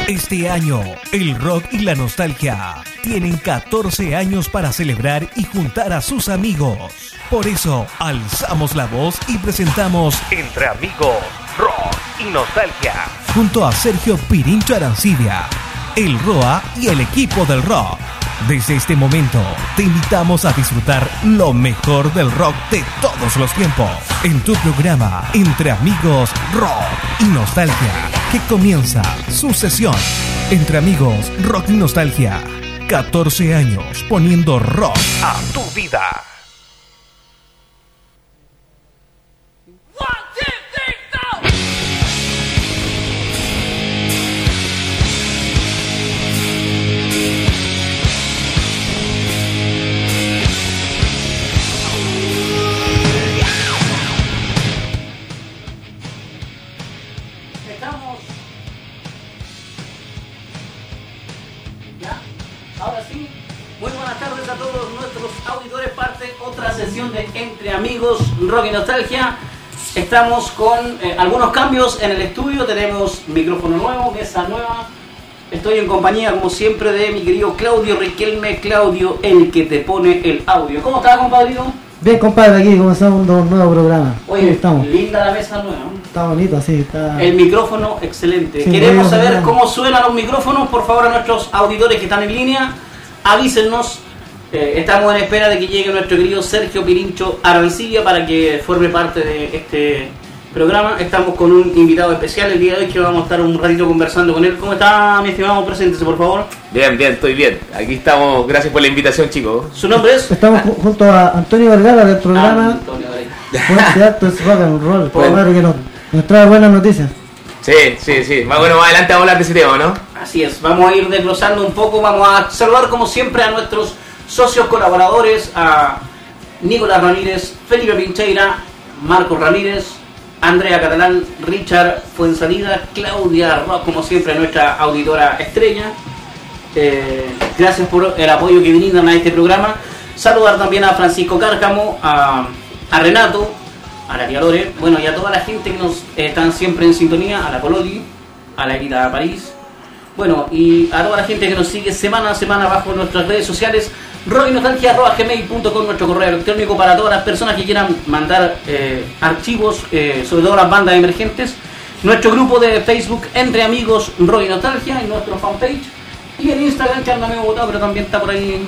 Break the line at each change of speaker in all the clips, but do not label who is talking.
Este año, el rock y la nostalgia tienen 14 años para celebrar y juntar a sus amigos. Por eso, alzamos la voz y presentamos Entre Amigos, Rock y Nostalgia, junto a Sergio Pirincho Arancibia, el ROA y el equipo del rock. Desde este momento, te invitamos a disfrutar lo mejor del rock de todos los tiempos, en tu programa Entre Amigos, Rock y Nostalgia, que comienza su sesión. Entre Amigos, Rock y Nostalgia, 14 años poniendo rock a tu vida.
Entre Amigos, Rock y Nostalgia. Estamos con algunos cambios en el estudio. Tenemos micrófono nuevo, mesa nueva. Estoy en compañía, como siempre, de mi querido Claudio Riquelme. Claudio, el que te pone el audio. ¿Cómo estás, compadrito?
Bien, compadre, aquí comenzamos un nuevo programa.
Oye,
estamos.
Linda la mesa nueva.
Está bonito, sí, está.
El micrófono, excelente.
Sí,
Queremos saber cómo suenan los micrófonos. Por favor, a nuestros auditores que están en línea, avísennos. Estamos en espera de que llegue nuestro querido Sergio Pirincho Arancibia para que forme parte de este programa. Estamos con un invitado especial el día de hoy que vamos a estar un ratito conversando con él. ¿Cómo está, mi estimado? Preséntese, por favor.
Bien, estoy bien. Aquí estamos. Gracias por la invitación, chicos.
¿Su nombre es?
Estamos junto a Antonio Vergara del programa Fuerte Altos Rock and Roll, para que nos trae buenas noticias.
Sí. Más adelante vamos a hablar de ese tema, ¿no?
Así es. Vamos a ir desglosando un poco. Vamos a saludar, como siempre, a nuestros socios colaboradores, a Nicolás Ramírez, Felipe Pincheira, Marcos Ramírez, Andrea Catalán, Richard Fuensalida, Claudia Rock, como siempre, nuestra auditora estrella. Gracias por el apoyo que brindan a este programa. Saludar también a Francisco Cárcamo, a Renato, a la tía Lore, bueno, y a toda la gente que nos están siempre en sintonía, a la Pololi, a la Evita París, bueno, y a toda la gente que nos sigue semana a semana bajo nuestras redes sociales, rocknostalgia@gmail.com, nuestro correo electrónico para todas las personas que quieran mandar archivos, sobre todo las bandas emergentes, nuestro grupo de Facebook Entre Amigos, Rock y Nostalgia, y nuestro fanpage, y en Instagram, que anda medio botado, pero también está por ahí,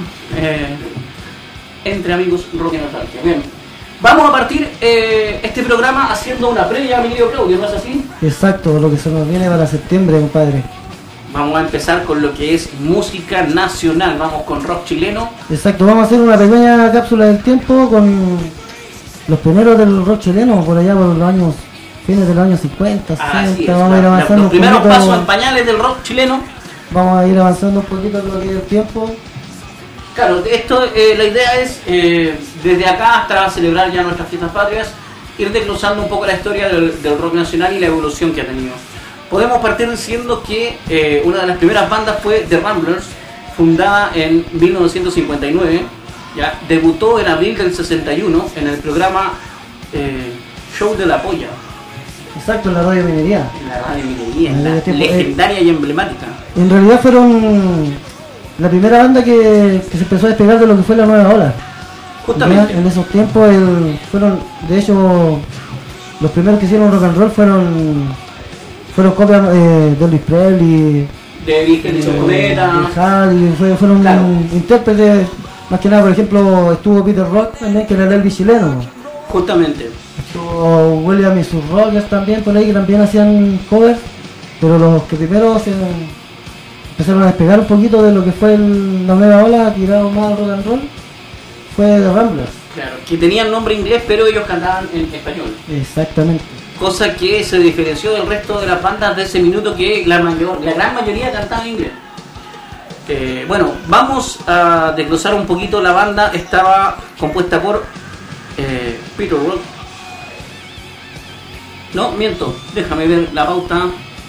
Entre Amigos, Rock y Nostalgia. Bien, vamos a partir este programa haciendo una previa, mi querido Claudio, ¿no es así?
Exacto, lo que se nos viene para septiembre, compadre.
Vamos a empezar con lo que es música nacional. Vamos con rock chileno.
Exacto, vamos a hacer una pequeña cápsula del tiempo con los primeros del rock chileno, por allá por los años, fines de los años 50, 60. Vamos a ir avanzando.
Los primeros pasos en pañales del rock chileno.
Vamos a ir avanzando un poquito con lo que es el tiempo.
Claro, esto, la idea es, desde acá hasta celebrar ya nuestras fiestas patrias, ir desglosando un poco la historia del rock nacional y la evolución que ha tenido. Podemos partir diciendo que una de las primeras bandas fue The Ramblers, fundada en 1959, ya debutó en abril del 61 en el programa Show de la Polla.
Exacto, en la radio Minería.
La radio Minería, legendaria y emblemática.
En realidad fueron la primera banda que se empezó a despegar de lo que fue la nueva ola.
Justamente.
Ya, en esos tiempos fueron, de hecho, los primeros que hicieron rock and roll fueron copias de Elvis Presley,
de Virgen y Cometa,
fueron
claro.
Intérpretes, más que nada. Por ejemplo, estuvo Peter Rock también, que era el Elvis chileno.
Justamente.
Estuvo William y sus Rockers también por ahí, que también hacían covers, pero los que primero empezaron a despegar un poquito de lo que fue la nueva ola, tirado más rock and roll, fue The Ramblers.
Claro, que tenían nombre inglés, pero ellos cantaban en español.
Exactamente.
Cosa que se diferenció del resto de las bandas de ese minuto, que la gran mayoría cantaba en inglés. Bueno, vamos a desglosar un poquito. La banda estaba compuesta por Peter Rock. No, miento, déjame ver la pauta.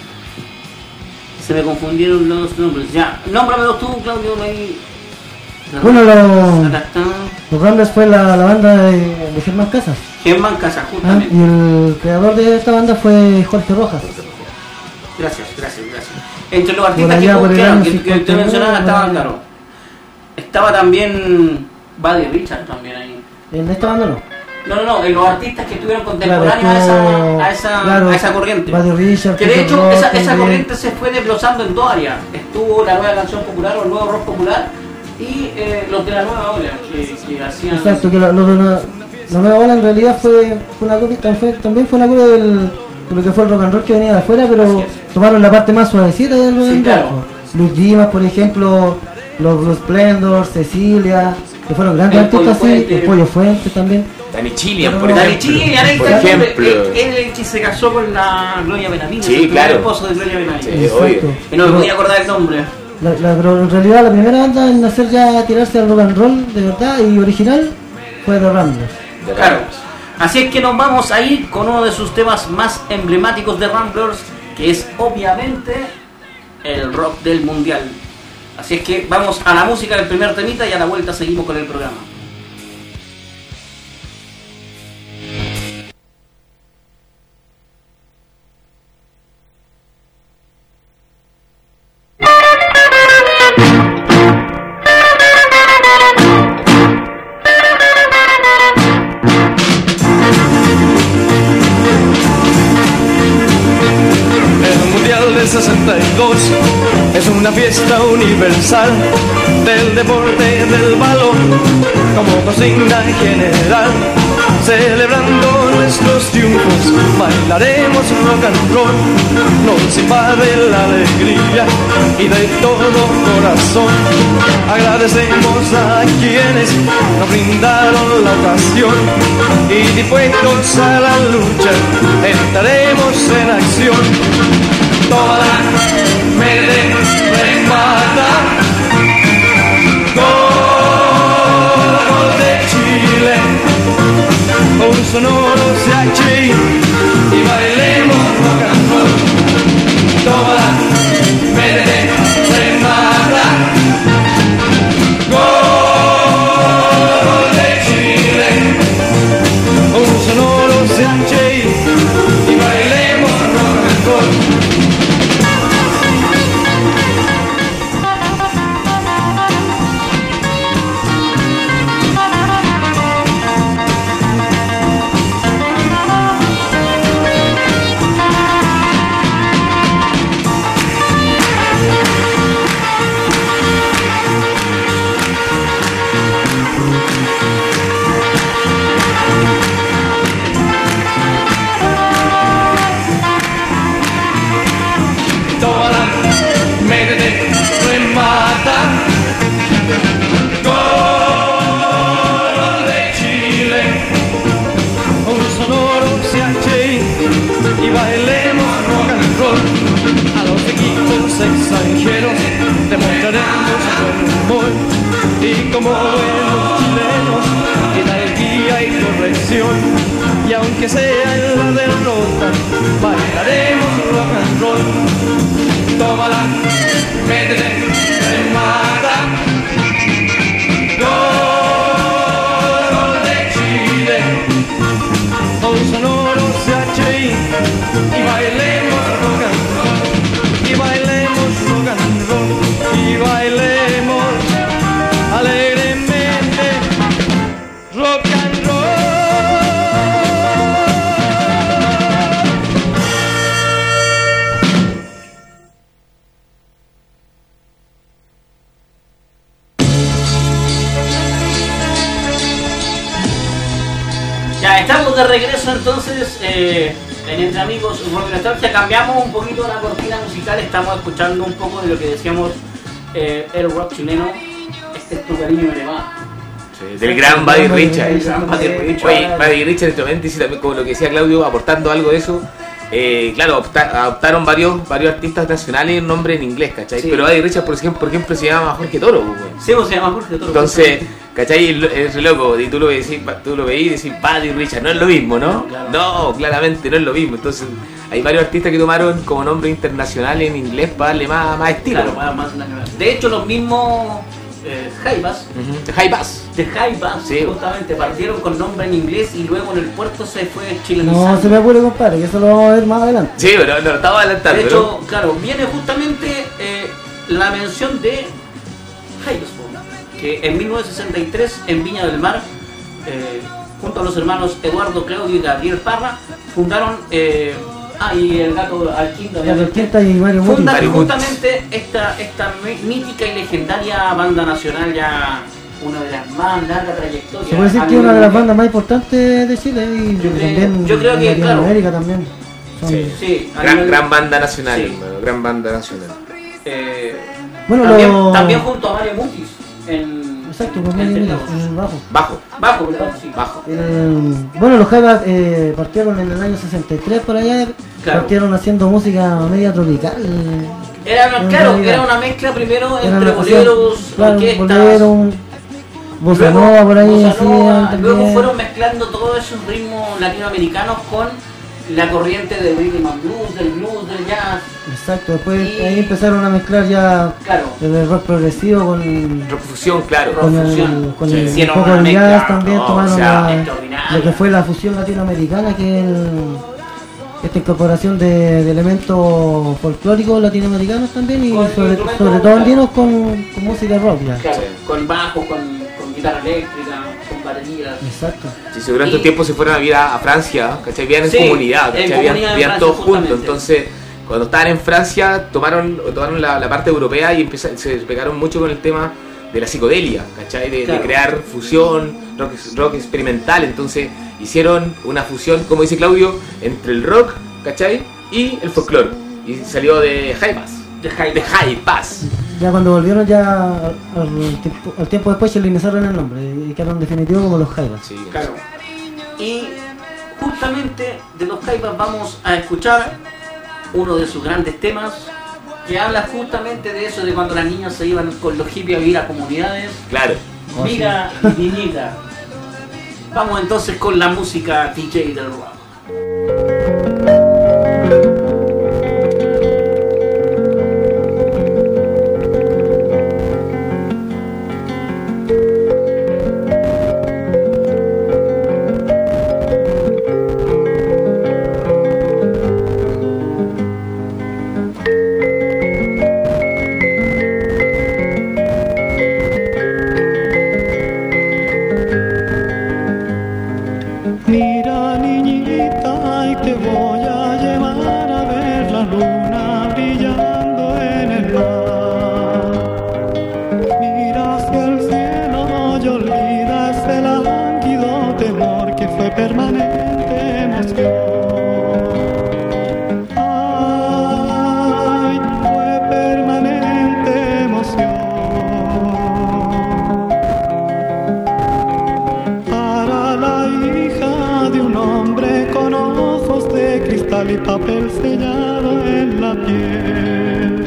Se me confundieron los nombres. Ya, nómbramelos tú, Claudio.
Bueno, los Ramblers fue la banda de Germán Casas.
Germán Casas, justamente.
Y el creador de esta banda fue Jorge Rojas.
Gracias. Entre los
Por
artistas
allá, por el
claro,
año
que te
59,
mencionaba estaban,
por allá.
claro. Estaba también Buddy Richard también ahí.
En esta banda no.
No, en los artistas que estuvieron contemporáneos
Claro,
a esa corriente.
Buddy Richard,
Que de
Peter
hecho
Rock,
esa
también.
corriente se fue desglosando en dos áreas. Estuvo la nueva canción popular o el nuevo rock popular y los de la nueva ola que hacían.
Exacto, que la nueva ola en realidad fue una copia, también fue una copia de lo que fue el rock and roll que venía de afuera, pero tomaron la parte más suavecita del rock and roll.
claro.
Luis Dimas, por ejemplo, los Blue Splendor, Cecilia, que fueron grandes
El
artistas
Pollo
así,
Fuente.
el Pollo Fuente también.
Dani Chilian,
Pero
por
no,
Dani
ejemplo.
Chilian, ahí
Por
está el nombre.
ejemplo.
Él el que se casó con la Gloria Benavides,
Sí,
el primer
claro.
esposo de Gloria Benavides.
Sí,
Exacto.
obvio.
Y no me podía acordar el nombre.
Pero en realidad la primera banda en hacer ya tirarse al rock and roll de verdad y original fue The Ramblers.
Claro. Así es que nos vamos a ir con uno de sus temas más emblemáticos de Ramblers, que es obviamente el rock del mundial. Así es que vamos a la música del primer temita y a la vuelta seguimos con el programa.
El Mundial del 62 es una fiesta universal del deporte del balón como consigna general. Celebrando nuestros triunfos, bailaremos rock and roll. Nos invade la alegría y de todo corazón agradecemos a quienes nos brindaron la ocasión y dispuestos a la lucha entraremos en acción. Toda verde remata, gol de Chile, un sonoro CH y bailemos rock and roll. Toda verde remata, gol de Chile, un sonoro CH y bailemos rock and roll. Toda la mente remata, gol de Chile, un sonoro CH y bailemos rock and roll. A los equipos extranjeros demostraremos buen humor y como buenos chilenos hidalguía y corrección. Y aunque sea en la derrota, bailaremos rock and roll. Toma la mente remata, gol de Chile, un sonoro CH y bailemos rock and roll, y bailemos rock and roll, y bailemos alegremente rock and roll.
Ya estamos de regreso entonces en Entre Amigos Rock y Nostalgia. Cambiamos un poquito la cortina musical, estamos escuchando un poco de lo que decíamos el rock chileno. Este es tu cariño me le va.
Sí, del gran Buddy Richard.
El gran Buddy Richard.
Oye, Buddy Richard en este momento dice también, como lo que decía Claudio, aportando algo de eso. Claro, adoptaron varios artistas nacionales en nombre en inglés, ¿cachai?
Sí.
Pero Buddy Richard, por ejemplo, se llama Jorge Toro, güey.
Sí, o se llama Jorge Toro.
Entonces, ¿cachai? Es re loco, y tú lo veís y decís Buddy Richard, no es lo mismo, ¿no?
No, claro.
No, claramente no es lo mismo. Entonces, hay varios artistas que tomaron como nombre internacional en inglés para darle más estilo.
Claro, más nacional. De hecho, los mismos Jaivas,
High Bass.
de Jaivas,
Sí.
justamente partieron con nombre en inglés y luego en el puerto se fue chilenizando.
No se me apure, compadre, que eso lo vamos a ver más adelante.
Sí, pero no estaba adelantando.
De hecho, claro, viene justamente la mención de Hellsborn, que en 1963 en Viña del Mar, junto a los hermanos Eduardo, Claudio y Gabriel Parra, fundaron, y el gato Alquinta,
y Mario Muti.
fundaron justamente esta mítica y legendaria banda nacional, ya una de las más largas trayectorias.
Se puede decir que es una de las bandas más importantes de Chile y también
yo creo que,
en Latinoamérica también.
Sí.
a nivel-
Gran banda nacional,
Sí.
hermano, gran banda nacional.
Bueno,
también junto a Mario Mutis en
Exacto, con
en
Mario Muti,
teclados.
en el bajo.
Bajo, ¿verdad? Sí.
Bajo.
Bueno, los Jaivas partieron en el año 63 por allá,
Claro.
partieron haciendo música media tropical.
Era una mezcla primero entre boleros, orquestas,
bolero, bossa nova por ahí,
bossa
sí,
nova,
también.
luego fueron mezclando todos esos ritmos latinoamericanos con la corriente del rhythm and blues, del jazz.
Exacto, después
Y-
ahí empezaron a mezclar ya
Claro,
el rock progresivo con
Refusión, claro.
Profusión.
con
Sí.
el
Hicieron
poco
una
de
mezcla,
jazz también,
no,
tomaron
o sea,
extraordinario.
lo que fue la fusión latinoamericana, que es esta incorporación de elementos folclóricos latinoamericanos también y
Con
sobre
instrumentos,
todo
claro.
andinos con música rock ya.
claro,
Sí.
con bajo, con guitarra eléctrica, con baterías.
Exacto.
Si se durante un tiempo se fueron a vivir a Francia, ¿cachai? Vivían en
Sí,
comunidad,
en
¿cachai?
comunidad
Vivían
en
vivían
Francia,
todos juntos.
justamente.
Entonces, cuando estaban en Francia, tomaron la parte europea y se pegaron mucho con el tema de la psicodelia, ¿cachai? De
Claro.
crear fusión, rock experimental. Entonces, hicieron una fusión, como dice Claudio, entre el rock, ¿cachai? Y el folclore. Y salió de Jaivas.
De Jaivas.
De Jaivas.
Ya cuando volvieron ya al tiempo después se linizaron el nombre y quedaron definitivos como los Jaivas.
Sí,
Claro. Y justamente de los Jaivas vamos a escuchar uno de sus grandes temas que habla justamente de eso, de cuando las niñas se iban con los hippies a vivir a comunidades.
claro.
Oh,
Mira, niñita. Vamos entonces con la música DJ del rock.
Mira niñita y te voy a llevar a ver la luna brillando en el mar. Mira hacia el cielo y olvida ese lánguido temor que fue permanente emoción. Ay, fue permanente emoción. Para la hija de un hombre con ojos de cristal y papel sellado en la piel.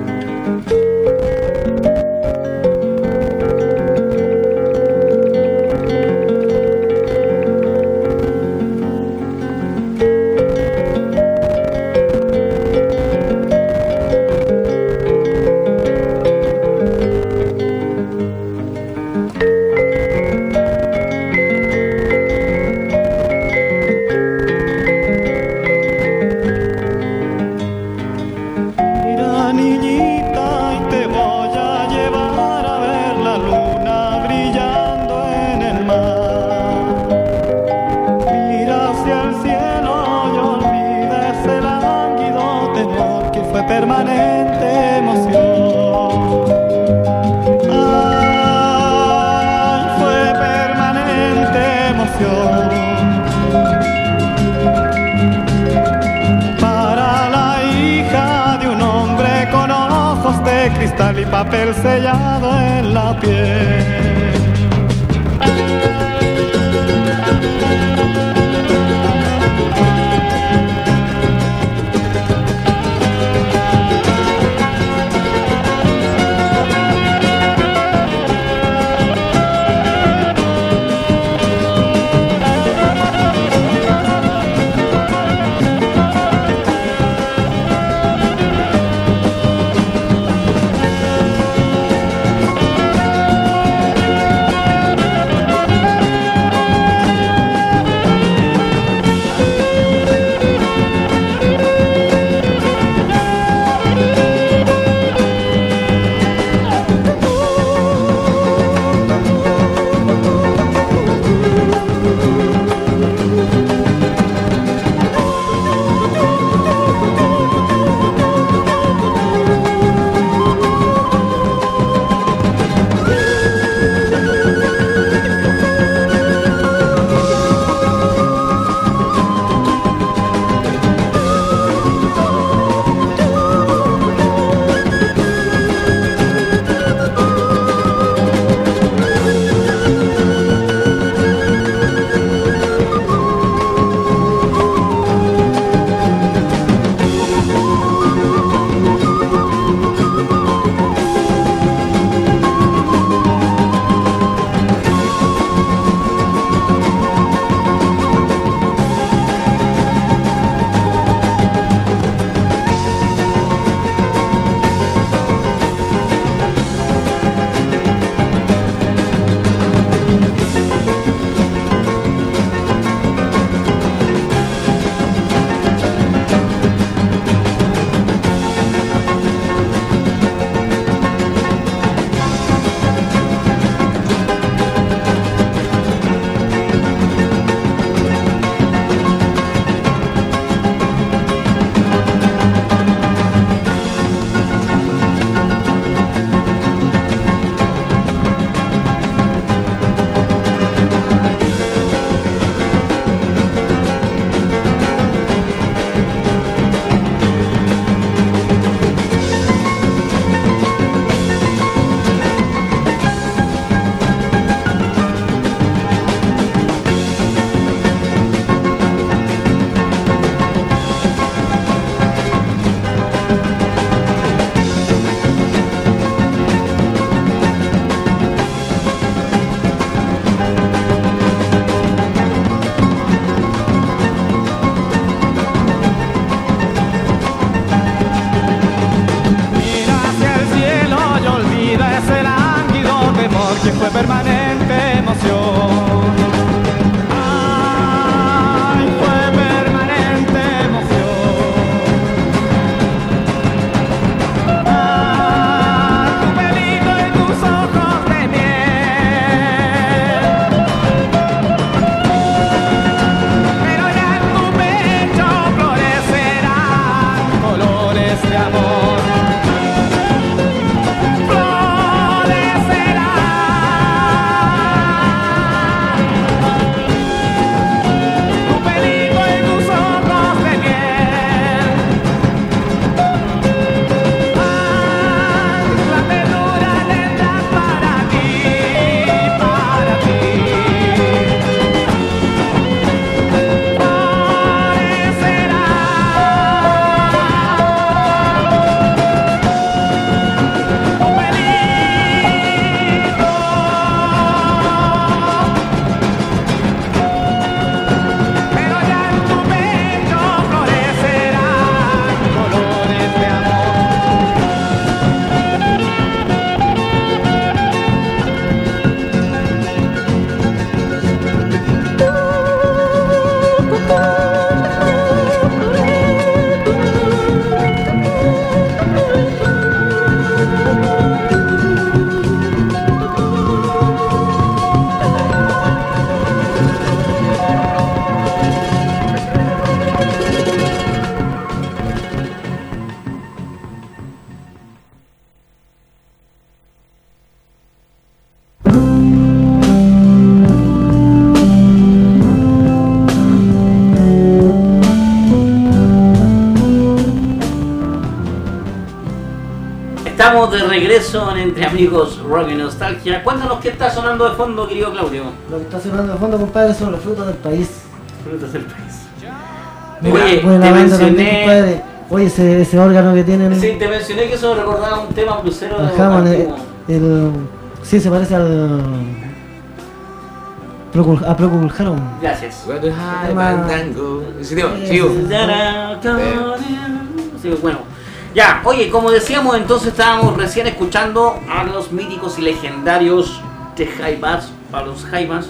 Mira niñita y te voy a llevar a ver la luna brillando en el mar. Mira hacia el cielo y olvida ese lánguido temor que fue permanente emoción. Ay, fue permanente emoción. Para la hija de un hombre con ojos de cristal y papel sellado en la piel.
Estamos de regreso en Entre Amigos Rock y Nostalgia. Cuéntanos qué está sonando de fondo, querido Claudio.
Lo que está sonando de fondo, compadre, son los frutos del país.
Frutos del país.
Mira,
Oye,
buena
te
banda también,
mencioné.
compadre. Oye, ese órgano que tienen.
Sí, te mencioné que eso me recordaba un tema blusero de
Al Hammond,
antiguo.
sí, se parece al. A Procol Harum.
Gracias.
What the high
Tema-
fandango. Ese tema,
Sí,
sigo.
sí,
Sí, bueno. Ya, oye, como decíamos, entonces estábamos recién escuchando a los míticos y legendarios de Jaivas, a los Jaivas.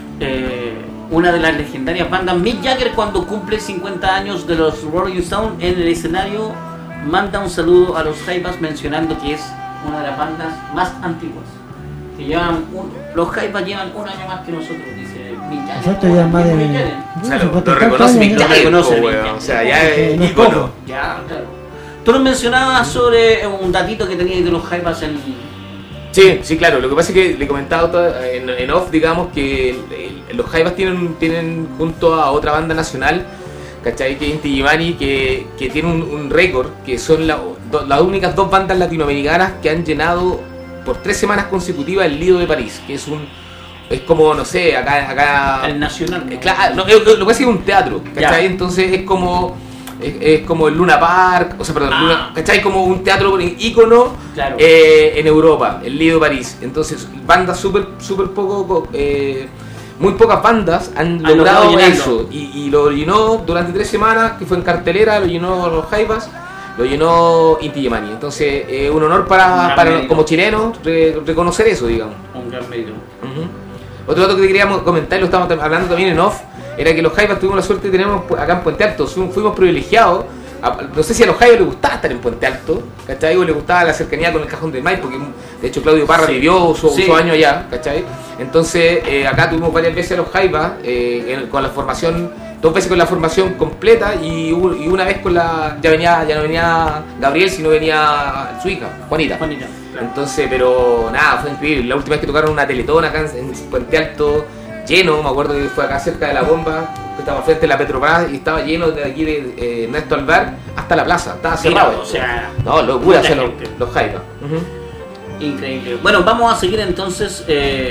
Una de las legendarias bandas, Mick Jagger, cuando cumple 50 años de los Rolling Stones en el escenario, manda un saludo a los Jaivas mencionando que es una de las bandas más antiguas. Que llevan los Jaivas llevan un año más que nosotros, dice Mick Jagger.
Exacto, ya más de.
Mick Jagger.
O sea, lo
50 y
reconoce
tantos
Mick
años,
Lo
Jagger,
reconoce
po,
Mick
weón.
Jagger.
O sea, ya es
No es
ícono.
poco.
Ya, claro. Tú nos mencionabas sobre un datito que tenías de los Jaivas en...
Sí, claro. Lo que pasa es que le comentaba en off, digamos, que los Jaivas tienen junto a otra banda nacional, ¿cachai? Que es Inti Illimani, que tiene un récord, que son las únicas dos bandas latinoamericanas que han llenado por 3 semanas consecutivas el Lido de París, que es como, no sé, acá
El Nacional, ¿no?
claro, lo que pasa es que es un teatro, ¿cachai?
Ya.
Entonces es como el Luna Park, o sea, perdón, ¿cachai? Como un teatro ícono
Claro.
en Europa, el Lido de París. Entonces, bandas súper poco, muy pocas bandas han logrado
logrado
eso. Y lo llenó durante 3 semanas, que fue en cartelera, lo llenó los Jaivas, lo llenó Inti Illimani. Entonces, es un honor para
mérito.
como chilenos reconocer eso, digamos.
Un gran mérito.
Ujú. Otro dato que queríamos comentar, lo estábamos hablando también en off, era que los Jaivas tuvimos la suerte de tener acá en Puente Alto, fuimos privilegiados. No sé si a los Jaivas les gustaba estar en Puente Alto, ¿cachai? O les gustaba la cercanía con el Cajón del Maipo, porque de hecho Claudio Parra
Sí.
vivió su
Sí.
año allá, ¿cachai? Entonces acá tuvimos varias veces a los Jaivas con la formación, 2 veces con la formación completa y una vez ya no venía Gabriel, sino venía su hija, Juanita.
Juanita, claro.
Entonces, pero nada, fue increíble. La última vez que tocaron una teletón acá en Puente Alto, lleno, me acuerdo que fue acá cerca de la bomba, que estaba frente de la Petrobras y estaba lleno de aquí de Ernesto Alvar hasta la plaza, estaba cerrado.
Mira, o sea,
no, locura,
mucha
o sea,
gente.
los Jaivas.
Increíble. Bueno, vamos a seguir entonces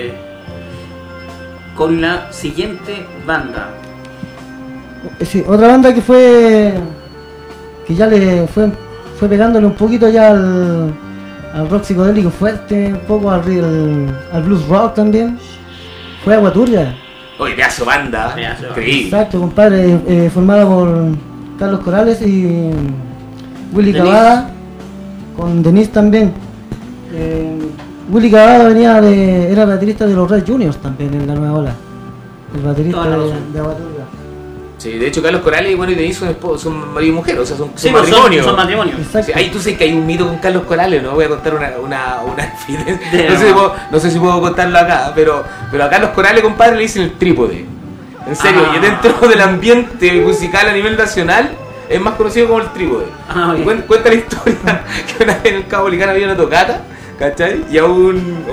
con la siguiente banda.
Sí, otra banda que ya le fue pegándole un poquito ya al rock psicodélico fuerte, un poco al blues rock también, fue Agua Turbia.
Oye, pedazo banda,
Pedazo.
increíble.
Exacto, compadre, formada por Carlos Corales y Willy
Denise.
Cavada, con Denise también. Willy Cavada era baterista de los Red Juniors también en la nueva ola, el baterista
Toda la razón.
de Agua Turbia.
Sí, de hecho Carlos Corales y Denise son marido y mujer, o sea, son
Sí,
matrimonio.
son matrimonio.
Exacto.
Sí, ahí tú sabes que hay un mito con Carlos Corales, ¿no? Voy a contar una infidencia.
De
No sé si puedo contarlo acá, pero a Carlos Corales, compadre, le dicen el trípode. En serio,
Ah.
y dentro del ambiente musical a nivel nacional es más conocido como el trípode.
Ah,
Y
bien.
cuenta la historia que una vez en el Cabo Licán había una tocata, ¿cachai? Y a un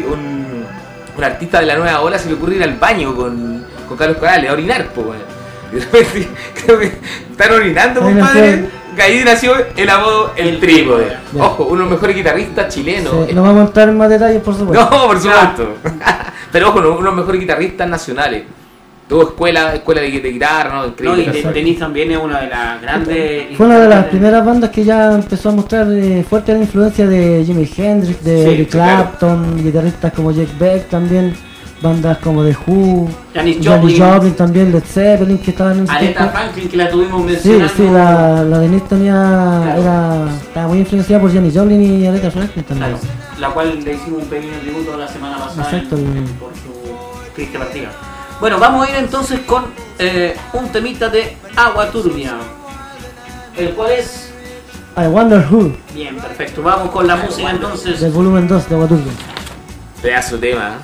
artista de la nueva ola se le ocurre ir al baño con Carlos Corales a orinar, pues, weón. Y de repente, creo que están orinando,
Ahí
compadre.
nació-
Que ahí nació el apodo El Trípode.
Ya.
Ojo, uno de los mejores guitarristas chilenos.
Sí, no vamos a entrar en más detalles, por supuesto.
No, por supuesto. Pero ojo, uno de los mejores guitarristas nacionales. Tuvo escuela de guitarra, ¿no?
No, y
Increíble.
Denise también es una de las grandes...
Fue una de las primeras bandas que ya empezó a mostrar fuerte la influencia de Jimi Hendrix, de
Sí,
Eric Clapton, guitarristas como Jack Beck también, bandas como The Who,
Janis
Janis
Joplin.
Joplin también, Led Zeppelin, que estaban en ese
Aretha
tiempo.
Franklin, que la tuvimos
Sí,
mencionando.
sí, la Denise
Claro.
estaba muy influenciada por Janis Joplin y Aretha Franklin también.
Claro, la cual le hicimos un pequeño tributo la semana pasada
Exacto.
por su triste partida. Bueno, vamos a ir entonces con un temita de Agua Turbia, el cual es...
I Wonder Who,
Bien, perfecto, vamos con la música entonces.
del volumen 2 de Agua Turbia.
Pedazo de tema.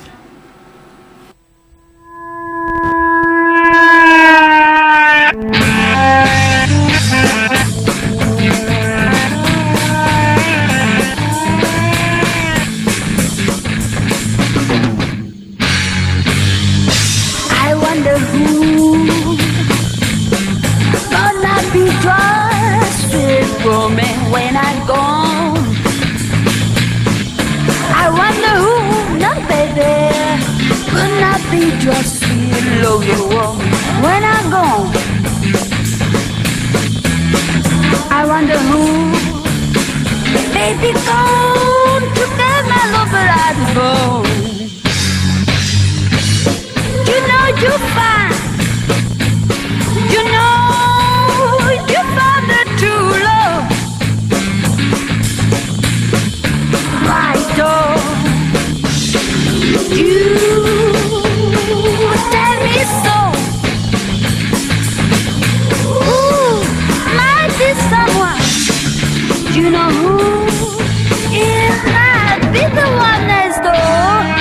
I wonder who gonna be trusted for me when I'm gone. be just below your wall. When I'm gone, I wonder who may be gone to get my love at the bone. You know you find, you know you found the true love. Why don't you tell me so? Ooh, might be someone, you know who, it might be the one next door.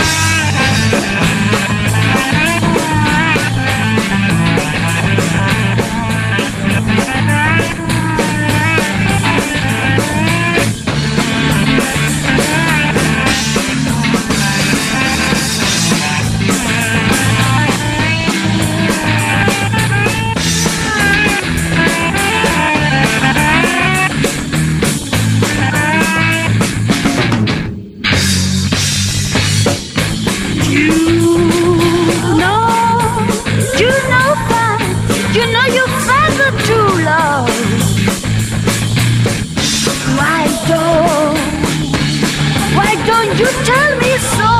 You tell me so.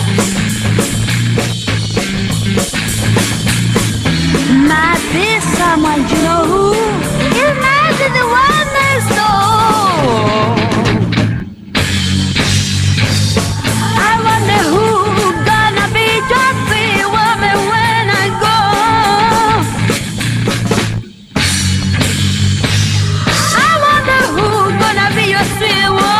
Might be someone you know who. It might be the one next door. I wonder who gonna be just the woman when I go. I wonder who gonna be your sweet woman.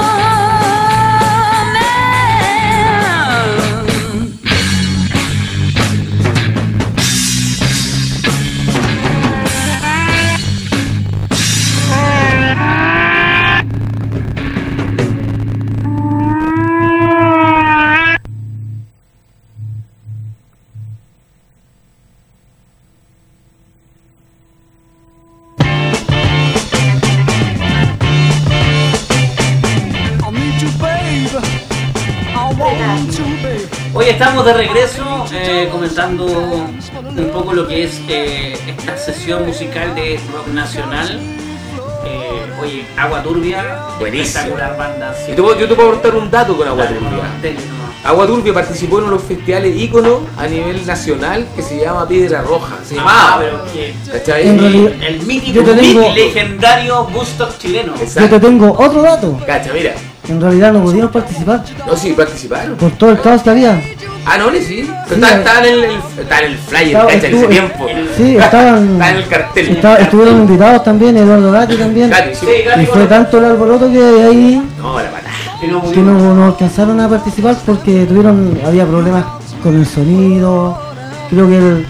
Hoy estamos de regreso comentando un poco lo que es esta sesión musical de rock nacional. Oye, Agua Turbia,
buenísimo.
Espectacular banda. Sí.
Yo te puedo aportar un dato con Agua Turbia. Agua Turbia participó en uno de los festivales íconos a nivel nacional que se llama Piedra Roja. Se llamaba.
Pero que
¿cachai?
el mítico, legendario Woodstock chileno.
Exacto.
Yo te tengo otro dato.
Cacha, mira.
En realidad no pudieron participar
No, sí, participaron.
por todo el caos que había.
Ah, no, sí.
Sí,
Estaba en el flyer,
estaba-
cacha, en ese
estuvo-
tiempo.
Sí, estaban.
Está en el cartel.
Estuvieron invitados también, Eduardo Gatti también.
Gatti, sí.
Y fue tanto el alboroto que ahí
No, la patada.
Que no
que
pudimos.
no alcanzaron a participar porque había problemas con el sonido. Creo que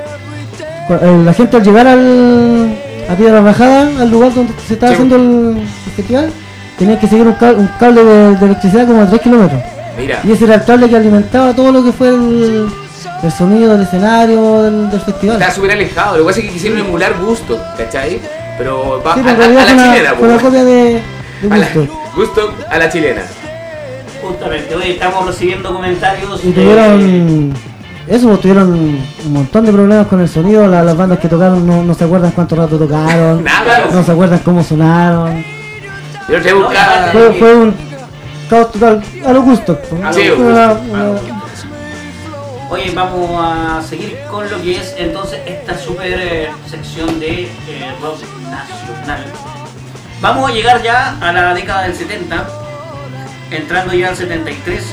la gente al llegar a Piedra Rajada, al lugar donde se estaba
Sí.
haciendo el festival, tenía que seguir un cable de electricidad como de 3 kilómetros.
Mira.
Y ese era el cable que alimentaba todo lo que fue el sonido del escenario del festival.
Estaba súper alejado. Lo que pasa es que quisieron emular gusto, ¿cachai? Pero
Sí,
a
pero en realidad
la chilena,
fue una
pues.
copia de
A la-
Gusto.
Gusto a la chilena.
Justamente, hoy estamos recibiendo comentarios.
Y tuvieron un montón de problemas con el sonido. Las bandas que tocaron no se acuerdan cuánto rato tocaron,
Nada.
no se acuerdan cómo sonaron.
Yo te buscaba.
Fue un caos total a lo gusto.
Sí,
Oye, vamos a seguir con lo que es entonces esta super sección de rock nacional. Vamos a llegar ya a la década del 70, entrando ya al 73,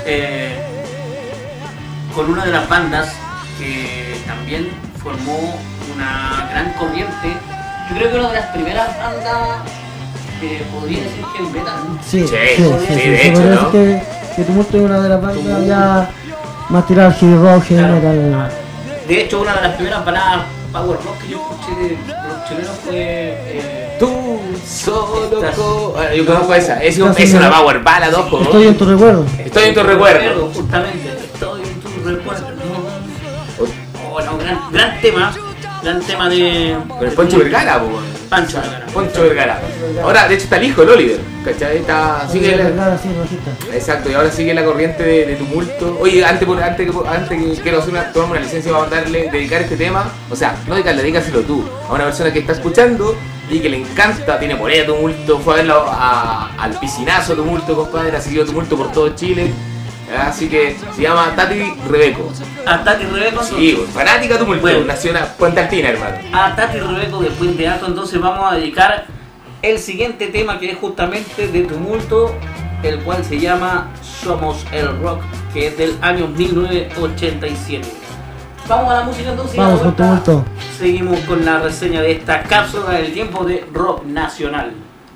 con una de las bandas que también formó una gran corriente. Yo creo que una de las primeras bandas que podría decir que el metal.
Sí,
Sí,
sí,
de
se
hecho,
podría
¿no?
decir que Tumulto es una de las bandas ya más tiradas al heavy rock, heavy
Claro.
metal.
De hecho, una de las primeras baladas power rock que yo escuché de los chilenos fue
Tú solo
Estás-
yo conozco esa. Es
Estás en
una
el-
power ballad, ojo.
Estoy en tu recuerdo.
Estoy en tu recuerdo.
justamente. Estoy en tu recuerdo. Oh, no, gran tema. Gran tema de...
Con el Poncho Vergara, po.
Pancho Vergara.
Poncho Vergara. Ahora, de hecho, está el hijo del Oliver, ¿cachai? Sigue
Sí, rosita.
exacto, y ahora sigue la corriente de tumulto. Oye, antes que quiero tomarme una licencia para dedicar este tema, o sea, no dedícaselo tú, a una persona que está escuchando y que le encanta, tiene por ahí tumulto, fue a verlo al piscinazo tumulto, compadre, ha seguido tumulto por todo Chile. Así que se llama Tati Rebeco.
A Tati Rebeco.
Sí, fanática tumulto,
Bueno.
nacional, Puente Altina, hermano.
A Tati Rebeco de Puente Alto, entonces vamos a dedicar el siguiente tema que es justamente de tumulto, el cual se llama Somos el Rock, que es del año 1987. Vamos a la música entonces.
Vamos con tumulto.
Seguimos con la reseña de esta cápsula del tiempo de rock nacional.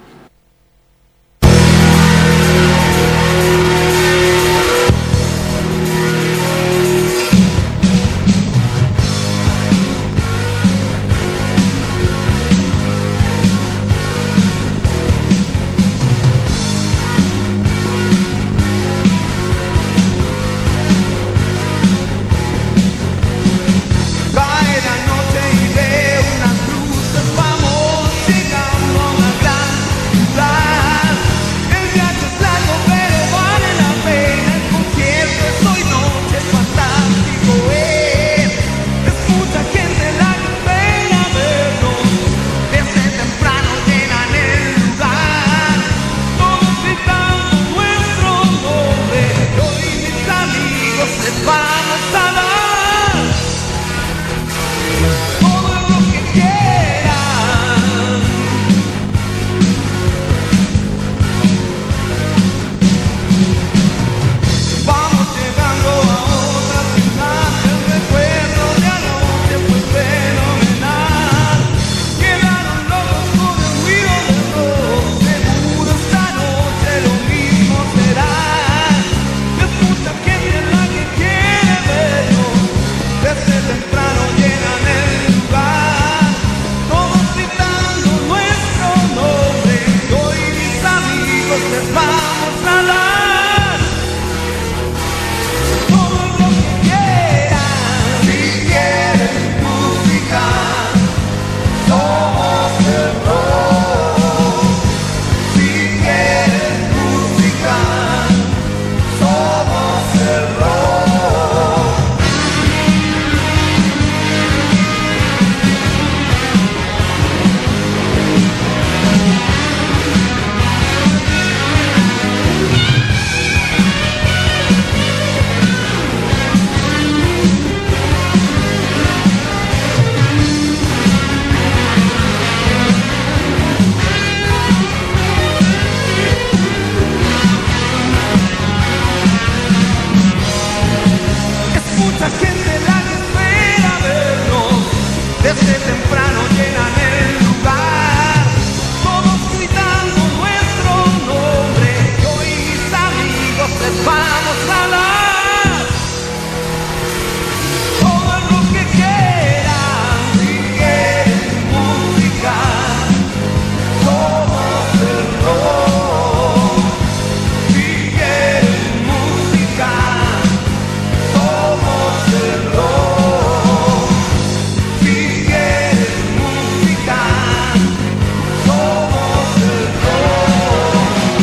Cae la noche y veo unas luces, vamos llegando a una gran ciudad. El viaje es largo pero vale la pena, el concierto es hoy noche, es fantástico es. Mucha gente la que espera vernos, desde temprano llenan el lugar. Todos gritando nuestro nombre, yo y mis amigos les vamos a dar todo lo que quieran. Vamos llegando a otra ciudad, el recuerdo de anoche fue fenomenal. Quedaron locos con el ruido del rock, seguro esta noche lo mismo será. Es mucha gente la que quiere vernos, desde temprano llenan el lugar, todos gritando nuestro nombre, yo y mis amigos les vamos a dar todo lo que quieran. Si quieren música, somos el rock. Si quieren música, somos el rock. Es mucha gente la que espera vernos, desde temprano llenan el lugar, todos gritando nuestro nombre, yo y mis amigos les vamos a dar todo lo que quieran. Si quieren música, somos el rock. Si quieren música, somos el rock. Si quieren música, somos el rock.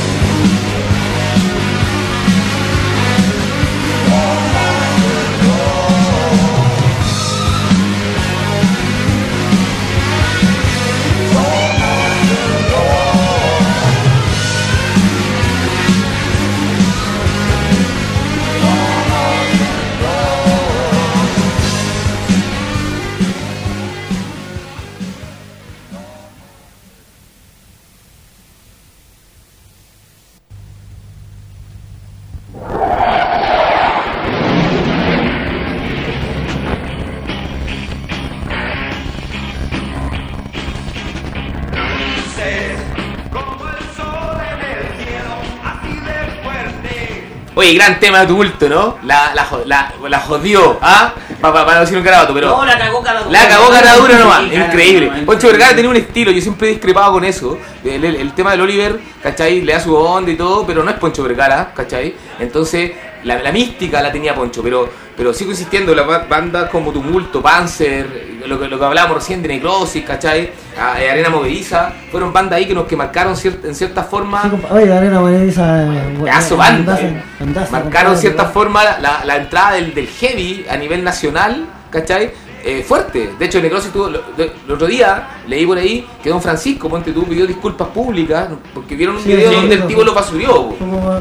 Como el sol en el cielo, así de fuerte.
Oye, gran tema de tumulto, ¿no? La jodió, ¿ah? Para no decir un carabato, pero...
No, la cagó cara dura.
La cagó cara dura nomás,
Sí, cara
increíble.
dura,
Poncho Vergara tenía un estilo, yo siempre he discrepado con eso. El tema del Oliver, ¿cachai? Le da su onda y todo, pero no es Poncho Vergara, ¿cachai? Entonces, la mística la tenía Poncho, pero sigo insistiendo, las bandas como Tumulto, Panzer, lo que hablábamos recién de Necrosis, ¿cachai? Arena Movediza, fueron bandas ahí que marcaron en cierta forma.
Sí, oye, Arena Movediza.
Pedazo banda, marcaron en cierta forma la entrada del heavy a nivel nacional, ¿cachai? Fuerte. De hecho, Necrosis tuvo, el otro día leí por ahí que Don Francisco, ponte tú, pidió disculpas públicas porque vieron un video donde el tipo lo basurió.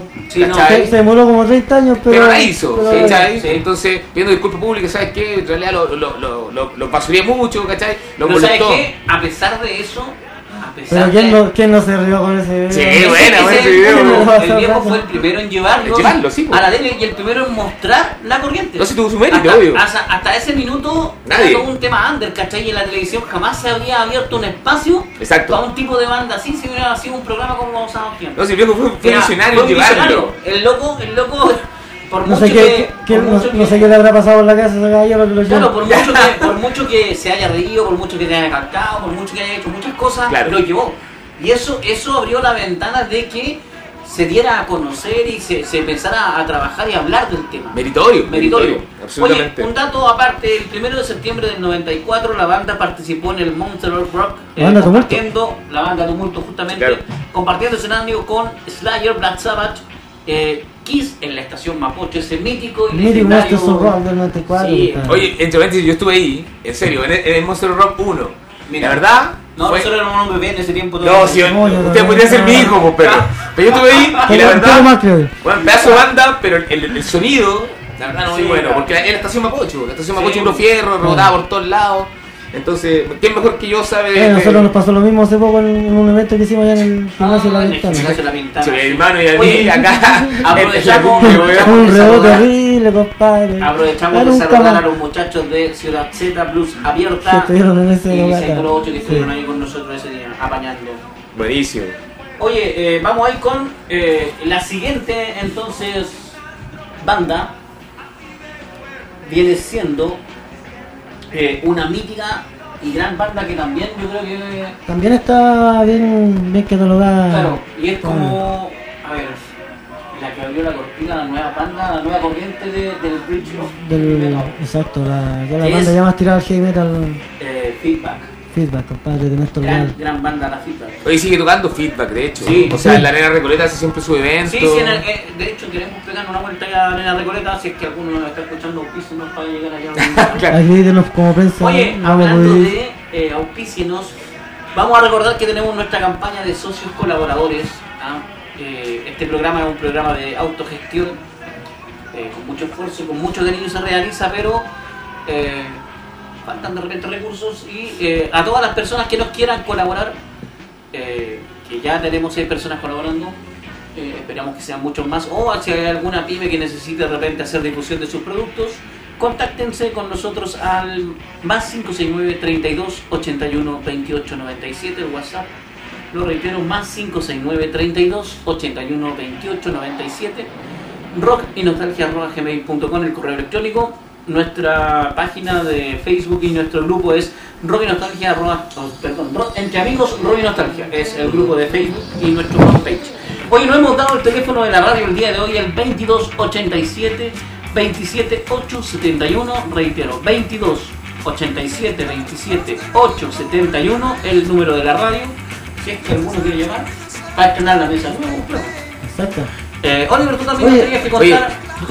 Se demoró como 30 años, pero
la hizo, ¿cachai? Sí. Entonces, pidiendo disculpas públicas, ¿sabes qué? En realidad lo basuré mucho, ¿cachai? Lo
pero
molestó.
¿sabes qué? A pesar de eso...
Pero ¿quién no se rió con ese video?
Sí, bueno, ese video.
El viejo fue el primero en llevarlo
sí,
a la tele y el primero en mostrar la corriente.
No, si tuvo su mérito, obvio.
Hasta ese minuto
nadie.
era todo un tema under, ¿cachai? Y en la televisión jamás se había abierto un espacio para un tipo de banda así, si hubiera sido un programa como vamos a hacer.
No, si el viejo fue visionario en llevarlo.
El loco...
No sé qué le habrá pasado en la casa a ese caballero que lo llevó.
Claro, por mucho que se haya reído, por mucho que te haya cantado, por mucho que haya hecho muchas cosas, lo llevó. Y eso abrió la ventana de que se diera a conocer y se empezara a trabajar y a hablar del tema.
Meritorio. Absolutamente.
Oye, un dato aparte, el 1 de septiembre del 94 la banda participó en el Monster Rock, compartiendo la banda Tumulto justamente, compartiendo escenario con Slayer, Black Sabbath, Kiss en la estación Mapocho, ese mítico y legendario
Rock del 94.
Sí.
Oye, entre paréntesis, yo estuve ahí, en serio, en el Monster Rock 1.
Mira,
la verdad.
No, nosotros éramos un bebé en ese tiempo.
No, si usted podría ser mi hijo, pero yo estuve ahí y la verdad. Bueno, pedazo de banda, pero el sonido, la verdad no es muy bueno, porque era la estación Mapocho, puro fierro, rodaba por todos lados. Entonces, ¿quién mejor que yo sabe?
Nosotros nos pasó lo mismo hace poco en un evento que hicimos allá en el gimnasio de la Ventana.
Sí, mi hermano y a mí acá.
Aprovechamos
un rebote horrible, compadre.
Aprovechamos de saludar a los muchachos de Ciudad Z Plus Abierta
que estuvieron en ese
y
lugar,
Sector 8 que estuvieron ahí con nosotros ese día, apañando.
Buenísimo.
Oye, vamos ahí con la siguiente, entonces, banda. Viene siendo una mítica y gran banda que también yo creo que...
También está bien catalogada.
Claro, y es como... A ver, la que abrió la cortina, la nueva banda, la nueva corriente del Bridge Rock.
Exacto, la banda ya más tirada al heavy metal.
Feedback,
compadre, de Néstor Leal.
Gran banda la Feedback.
Hoy sigue tocando Feedback, de hecho.
Sí,
o sea, en la Arena Recoleta hace siempre su evento.
Sí, de hecho queremos pegar una vuelta a la Arena Recoleta, si es que alguno nos está escuchando, auspícienos para llegar allá.
Claro.
Ayúdenos como prensa.
Oye, hablando de auspícienos, vamos a recordar que tenemos nuestra campaña de socios colaboradores. Este programa es un programa de autogestión, con mucho esfuerzo, con mucho cariño se realiza, pero... faltan de repente recursos y a todas las personas que nos quieran colaborar, que ya tenemos 6 personas colaborando, esperamos que sean muchos más, o si hay alguna pyme que necesite de repente hacer difusión de sus productos, contáctense con nosotros al más 569 32 81 28 97, el WhatsApp, lo reitero, más 569 32 81 28 97, rockynostalgia@gmail.com, el correo electrónico. Nuestra página de Facebook y nuestro grupo es Rock y Nostalgia, Entre Amigos Rock y Nostalgia, es el grupo de Facebook y nuestro fanpage. Hoy nos hemos dado el teléfono de la radio el día de hoy, el 2287 27 871, reitero, 2287 27 871, el número de la radio, si es que alguno quiere llamar, para estrenar la mesa nueva.
Exacto.
Oliver, tú también tenías que contar.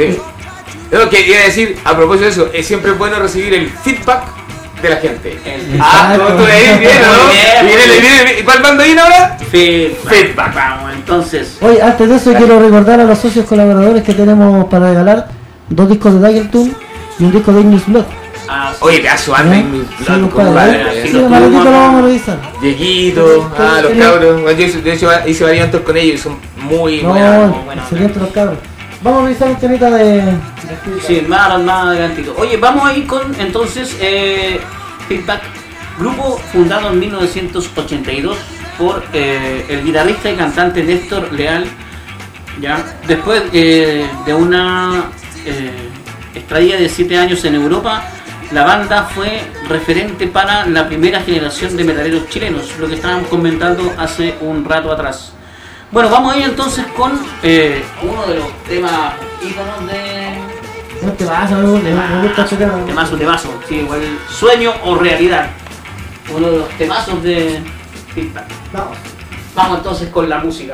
Lo que iba a decir, a propósito de eso, es siempre bueno recibir el feedback de la gente. ¿Tú leí bien, no? Bien. ¿Cuál banda viene ahora? Feedback.
Vamos, entonces.
Oye, antes de eso quiero recordar a los socios colaboradores que tenemos para regalar 2 discos de Dagertun y un disco de Ignis Blood.
Oye, pedazo anda Ignis Blood, compadre.
Sí, maletito lo vamos a revisar.
Dieguito, los cabros. Yo de hecho hice variantes con ellos y son muy buenos.
Excelente los cabros. Vamos a revisar un temita de...
Sí, más adelantito. Oye, vamos a ir con entonces Feedback, grupo fundado en 1982 por el guitarrista y cantante Néstor Leal. ¿Ya? Después de una estadía de 7 años en Europa, la banda fue referente para la primera generación de metaleros chilenos, lo que estábamos comentando hace un rato atrás. Bueno, vamos a ir entonces con uno de los temas íconos de...
No te vas, me gusta este tema.
Temazo, sí, igual sueño o realidad. Uno de los temazos de Tic-Tac. Vamos entonces con la música.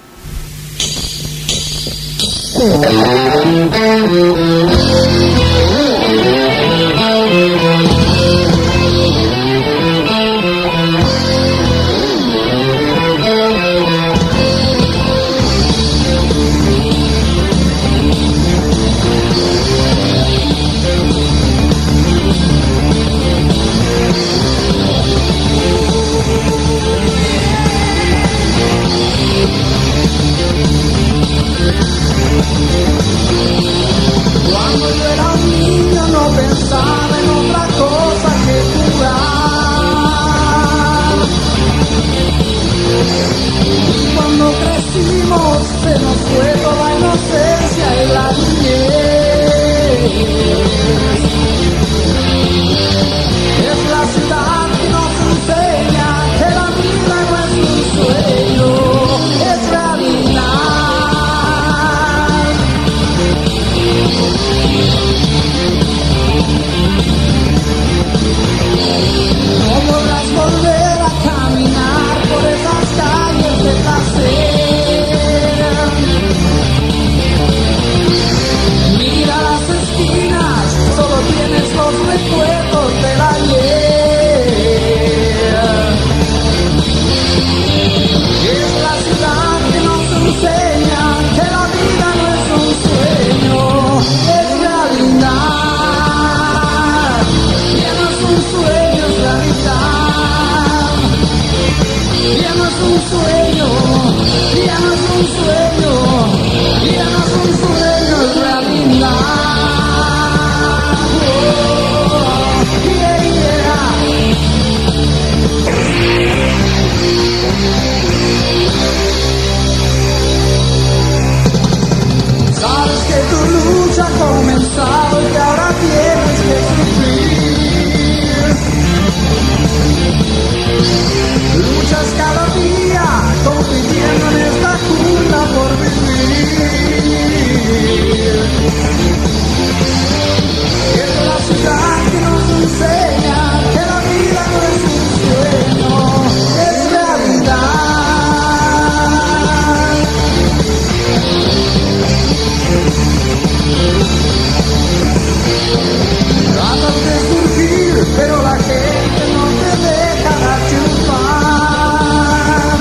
Cuando yo era un niño no pensaba en otra cosa que jugar. Y cuando crecimos se nos fue toda la inocencia y la niñez. Es la ciudad que nos enseña que la vida no es un sueño, es realidad. No podrás volver a caminar por esas calles de placer. Mira las esquinas, solo tienes los recuerdos del ayer. Es la ciudad que nos enseña que la vida no es un sueño, es realidad. Ya no es un sueño, es realidad. Ya no es un sueño, ya no es un sueño, ya no es un sueño, es realidad. Oh, yeah, yeah. Sabes que tu lucha ha comenzado y que ahora tienes que sufrir. Luchas cada día compitiendo en esta curva por vivir. Es la ciudad que nos enseña que la vida no es un sueño, es realidad. Tratas de surgir, pero la gente no te deja dar triunfar.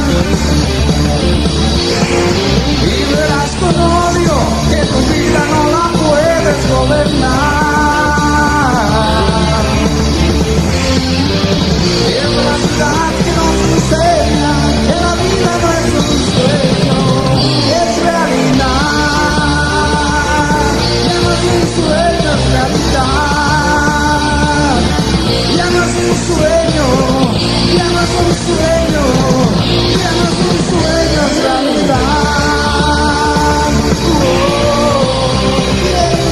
Y verás con odio que tu vida no la puedes gobernar. Es la ciudad que nos enseña que la vida no es un sueño, es realidad. Ya no es un sueño, es realidad. Ya no es un sueño, ya no es un sueño, ya no es un sueño, es realidad. Oh, yeah.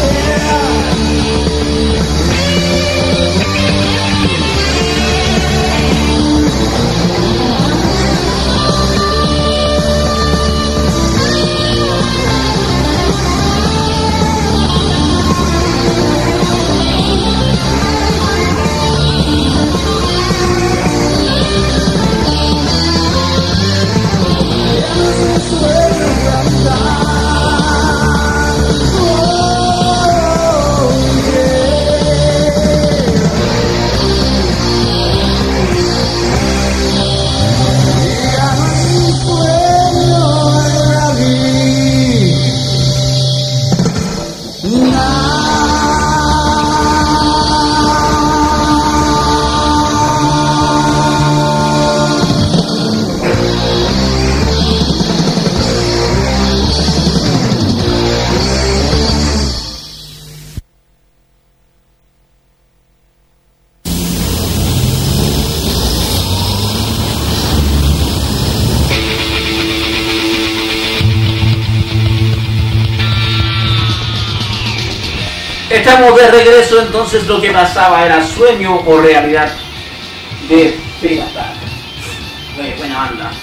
Estamos de regreso, entonces lo que pasaba era sueño o realidad de Tic-Tac. Buena banda.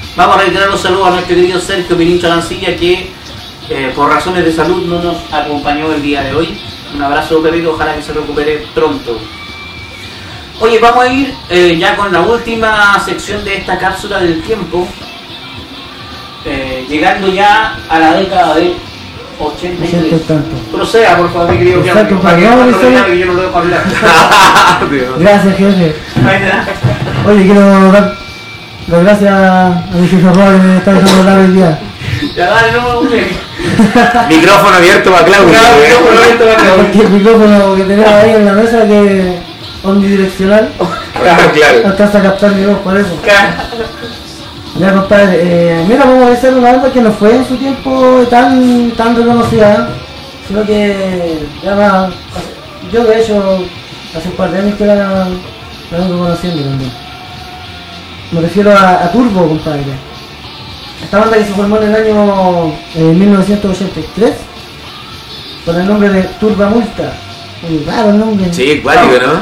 Vamos a reiterar los saludos a nuestro querido Sergio Pirincho Arancilla, que por razones de salud no nos acompañó el día de hoy. Un abrazo, perrito, ojalá que se recupere pronto. Oye, vamos a ir ya con la última sección de esta cápsula del tiempo, llegando ya a la década de 83.
80 y tanto.
Proceda, por favor, mi querido
Exacto,
Claudio, para que
vamos a
cuando
hacer-
termine, que yo no lo dejo hablar.
Gracias, jefe. Oye, quiero dar las gracias a mi jefe Roa que me está dejando hablar hoy día.
Ya dale, no,
Micrófono abierto para Claudio.
Porque el micrófono que tenemos ahí en la mesa que es omnidireccional
Claro.
alcanza a captar mi voz por eso. Ya, compadre, mira, vamos a hacer una banda que no fue en su tiempo tan reconocida, sino que ya va, yo de hecho hace un par de años que la vengo conociendo también. Me refiero a Turbo, compadre. Esta banda que se formó en el año 1983 con el nombre de Turbamulta. Muy raro el nombre.
Sí, cuático, ¿no?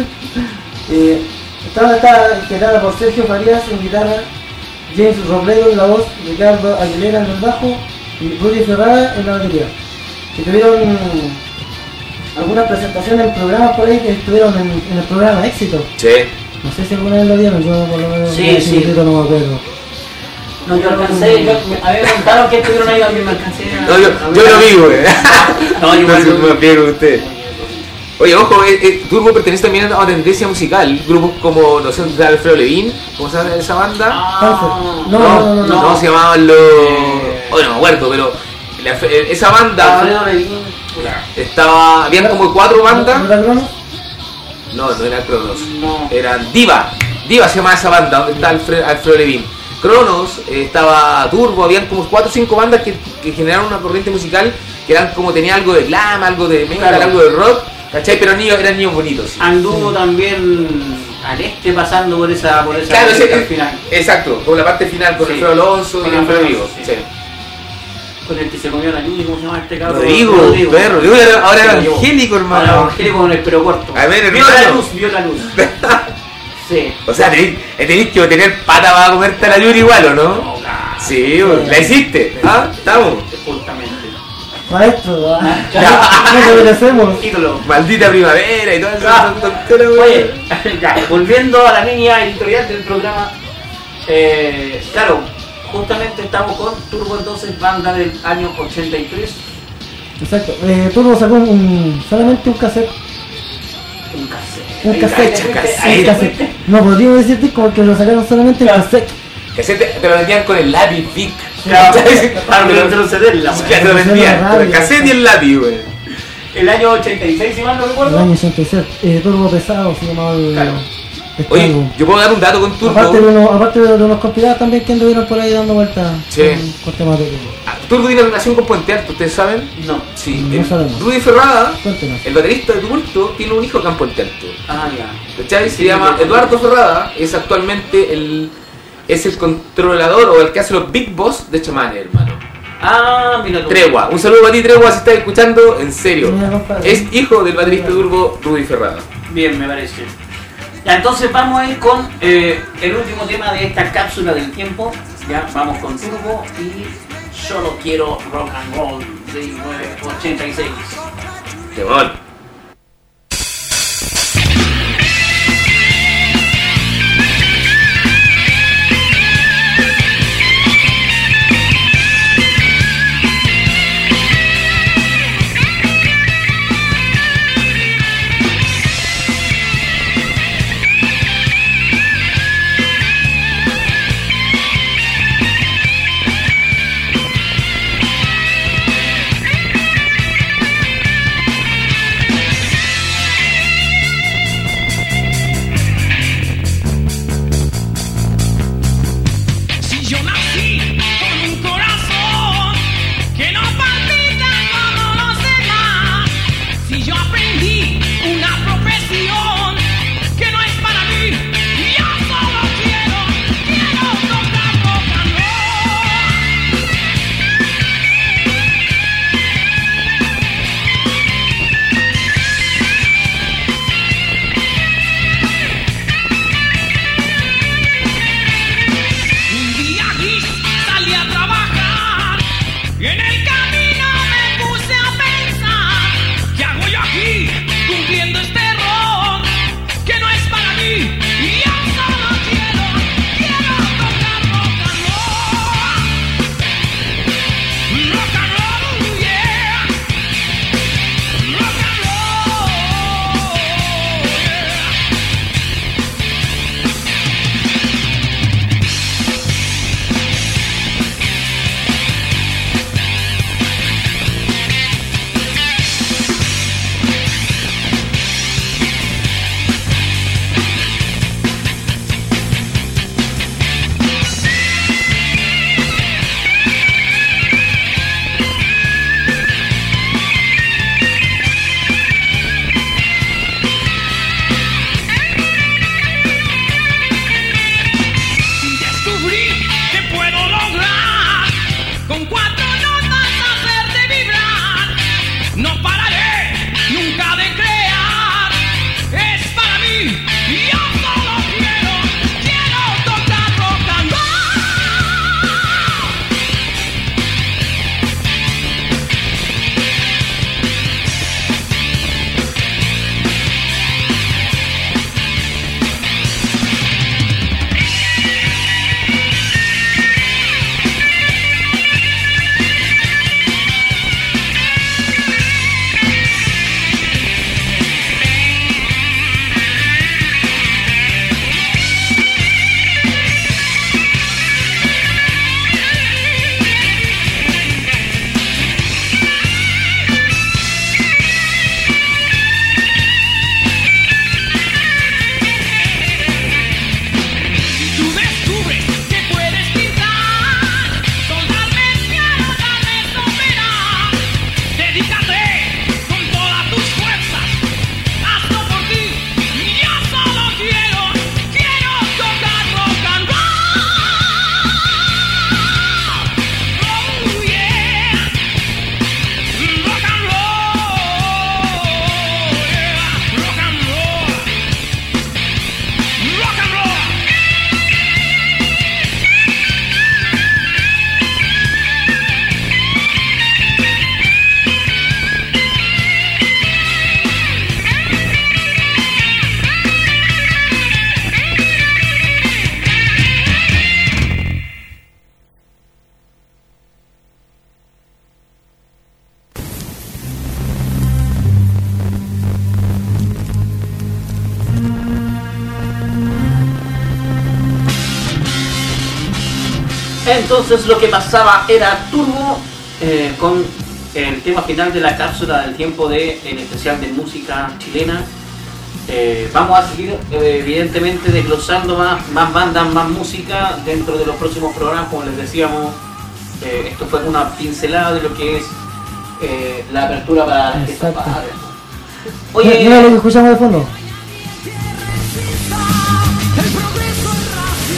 Esta banda está integrada por Sergio Farías en guitarra, James Robledo en la voz, Ricardo Aguilera en el bajo y Rudy Ferrada en la batería. Que tuvieron algunas presentaciones en programas por ahí que estuvieron en el programa Éxito.
Sí.
No sé si alguna vez lo vieron, yo por lo menos
Sí,
muy
sí.
chiquitito no me acuerdo.
No, yo alcancé, a mí me contaron que estuvieron ahí también, me alcancé.
No, yo lo vi, güey.
No, yo
No se
igual.
me pego usted. Oye, ojo, Turbo pertenece también a una tendencia musical. Grupos como, no sé, de Alfredo Levin, ¿cómo se llama esa banda? No, se llamaban los. Oye, no me acuerdo, pero esa banda
Alfredo Levin.
estaba. Habían como 4 bandas.
¿No era Cronos?
No, no eran Cronos.
No.
Eran Diva. Diva se llamaba esa banda, donde está Alfredo Levin. Cronos, estaba Turbo, habían como 4 o 5 bandas que generaron una corriente musical que eran como tenía algo de glam, algo de metal,
Claro.
algo de rock, ¿cachai? Pero eran niños bonitos. Sí.
Anduvo también al este pasando por esa
Claro,
al final.
exacto, con la parte final, con
Sí.
Alfredo Alonso
Con
y Alfredo
Alfredo,
Vigo.
sí.
Sí.
Con el que se comió la Yuli, ¿cómo se llama este cabrón?
Rodrigo, perro, ahora
Sí,
evangélico,
Ahora
hermano.
evangélico con el pelo corto.
A ver,
vio la
hermano.
luz, vio la luz. Sí.
O sea, tenés que tener pata para comerte la Yuri igual, ¿o no?
No, claro.
Sí, la hiciste. ¿Ah? Estamos.
Justamente.
Maestro, ¿qué le merecemos?
Ídolo.
Maldita primavera y todas
Ah,
esas tonteras, güey.
Oye, ya, volviendo a la línea editorial del programa, claro, justamente estamos con Turbo, entonces, banda del año 83.
Exacto, Turbo sacó solamente un cassette.
Un cassette.
Un cassette.
Ahí
Un cassette. No podríamos decir disco porque lo sacaron solamente en
Claro.
cassette.
Que te lo vendían con el lápiz Vic.
Claro,
¿Te
para que no se den la
Que te lo vendían con el cassette y el lápiz, güey.
El año 86, si mal no
El
recuerdo.
año 86. Turbo Pesado se llamaba el
Claro.
este
Oye,
álbum.
yo puedo dar un dato con
Aparte
Turbo.
aparte de unos compilados también que anduvieron por ahí dando vueltas
Sí.
con temas de Turbo.
Turbo tiene relación con Puente Alto, ¿ustedes saben?
No.
Sí.
No sabemos.
Rudy Ferrada,
Cuéntenos.
el baterista de Tumulto, tiene un hijo acá en Puente Alto.
Ah, ya.
¿Cachai? Se
Sí,
llama
sí.
Eduardo Ferrada, es actualmente el controlador o el que hace los Big Boss de Chamanes, hermano.
Ah, mira tú.
Tregua, un saludo para ti, Tregua, si estás escuchando, en serio.
Mira, compadre.
Es hijo del baterista Turbo, Rudy Ferrada.
Bien, me parece. Ya, entonces vamos a ir con el último tema de esta cápsula del tiempo. Ya, vamos con Turbo y Solo Quiero Rock and Roll de 1986.
Temón.
Si yo nací con un corazón que no palpita como los demás, si yo aprendí una profesión que no es para mí, yo solo quiero tocar rock and roll. Un día
Entonces lo que pasaba era Turbo con el tema final de la cápsula del tiempo de el especial de música chilena. Vamos a seguir evidentemente desglosando más bandas, más música dentro de los próximos programas. Como les decíamos, esto fue una pincelada de lo que es la apertura para las fiestas
Exacto.
patrias.
Mira lo que escuchamos de fondo.
El progreso es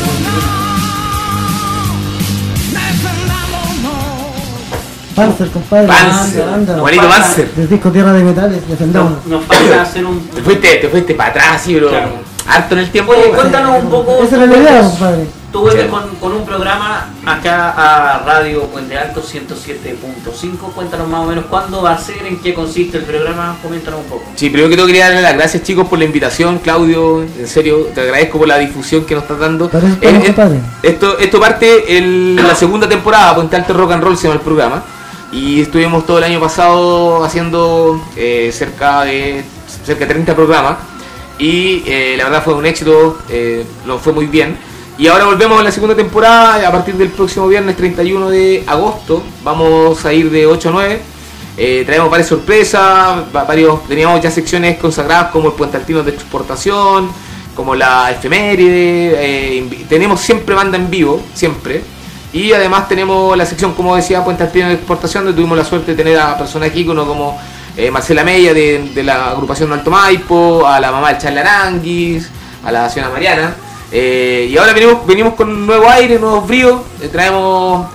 racional. Defendámonos.
Panzer, compadre.
Panzer,
Anda,
bonito Panzer.
del disco Tierra de Metales, defendamos.
Nos falta hacer un...
Te fuiste para atrás, sí, bro.
Claro.
Harto en el tiempo.
Oye, cuéntanos un poco.
Esa era la idea, compadre.
Tú vuelves
Sí.
con un programa acá a Radio Puente Alto 107.5. Cuéntanos más o menos cuándo va a ser, en qué consiste el programa. Coméntanos un poco.
Sí, primero que todo quería darle las gracias, chicos, por la invitación. Claudio, en serio, te agradezco por la difusión que nos estás dando.
Para eso estamos, compadre.
Esto parte la segunda temporada, Puente Alto Rock and Roll se llama el programa. Y estuvimos todo el año pasado haciendo cerca de 30 programas. Y la verdad fue un éxito, nos fue muy bien. Y ahora volvemos a la segunda temporada. A partir del próximo viernes 31 de agosto vamos a ir de 8 a 9. Traemos varias sorpresas, teníamos ya secciones consagradas como el Puente Altino de exportación, como la efeméride, tenemos siempre banda en vivo, siempre. Y además tenemos la sección, como decía, Puente Altino de exportación, donde tuvimos la suerte de tener a personas íconos como Marcela Mella de la agrupación Alto Maipo, a la mamá del Charles Aranguis, a la señora Mariana. Y ahora venimos con nuevo aire, nuevos bríos. Traemos,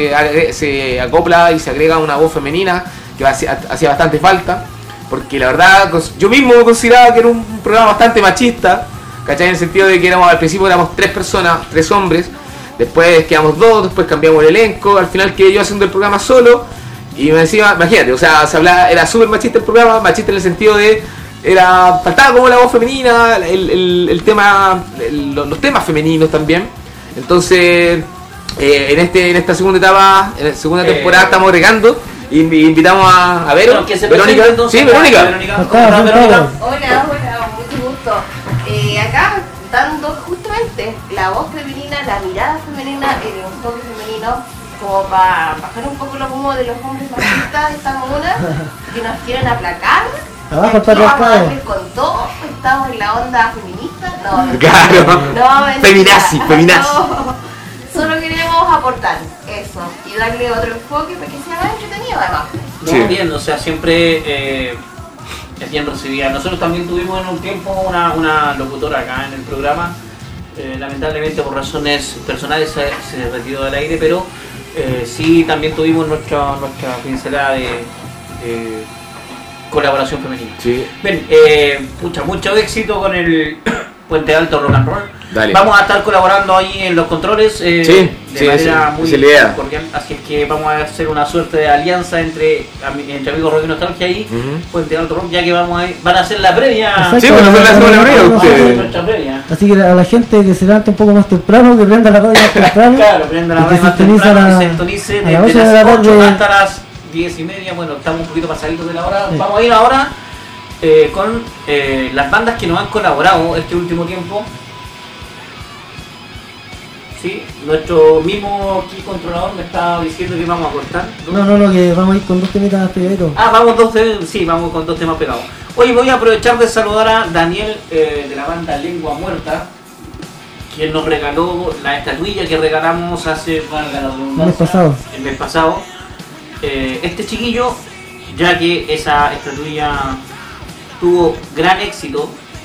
se acopla y se agrega una voz femenina que hacía bastante falta, porque la verdad yo mismo consideraba que era un programa bastante machista, ¿cachai? En el sentido de que al principio éramos 3 personas, 3 hombres, después quedamos 2, después cambiamos el elenco, al final quedé yo haciendo el programa solo. Y me decía, imagínate, o sea, era súper machista el programa, machista en el sentido de faltaba como la voz femenina, el tema, los temas femeninos también. Entonces, en esta segunda etapa, en la segunda temporada estamos agregando y invitamos a Vero.
Bueno, que se
Verónica.
presente, entonces,
Sí, Verónica.
¿Cómo estás, Verónica?
Hola, mucho gusto. Acá dando justamente la voz femenina, la mirada femenina, el enfoque femenino, como para bajar un poco los humos de los hombres machistas de esta comuna que nos quieren aplacar.
Abajo el
Aquí vamos a
patriarcado.
darles con todo, estamos en la onda feminista. No,
Claro.
no, mentira.
Feminazi.
No, solo queremos aportar eso y darle otro enfoque para que sea más entretenido además.
No,
Sí.
bien, o sea, siempre es bien recibida. Nosotros también tuvimos en un tiempo una locutora acá en el programa. Lamentablemente por razones personales se retiró del aire, pero sí también tuvimos nuestra pincelada de colaboración femenina.
Sí.
Bien, mucho éxito con el Puente Alto Rock and Roll.
Dale.
Vamos a estar colaborando ahí en los controles de
sí,
manera
esa
muy
es la idea.
cordial. Así es que vamos a hacer una suerte de alianza entre amigos Rock y Nostalgia y
Ujú.
Puente Alto Rock, ya que van a hacer la previa.
Exacto.
Sí, bueno, fue la segunda previa, ustedes.
Nuestra previa.
Así que a la gente que se levante un poco más temprano, que prenda la radio más temprano.
Claro, prenda la
y que
radio más
sintoniza
temprano
la-
y sintonice
a las
desde
8 de la
las 8
tarde.
hasta las 10:30. Bueno, estamos un poquito pasaditos de la hora.
Sí.
Vamos a ir ahora con las bandas que nos han colaborado este último tiempo. Sí, nuestro mismo key controlador me estaba diciendo que vamos a cortar.
No, que vamos a ir con 2 temitas pegaditos.
Vamos con 2 temas pegados. Hoy voy a aprovechar de saludar a Daniel de la banda Lengua Muerta, quien nos regaló la estatuilla que regalamos hace
El mes pasado.
el mes pasado. Este chiquillo, ya que esa estatuilla tuvo gran éxito,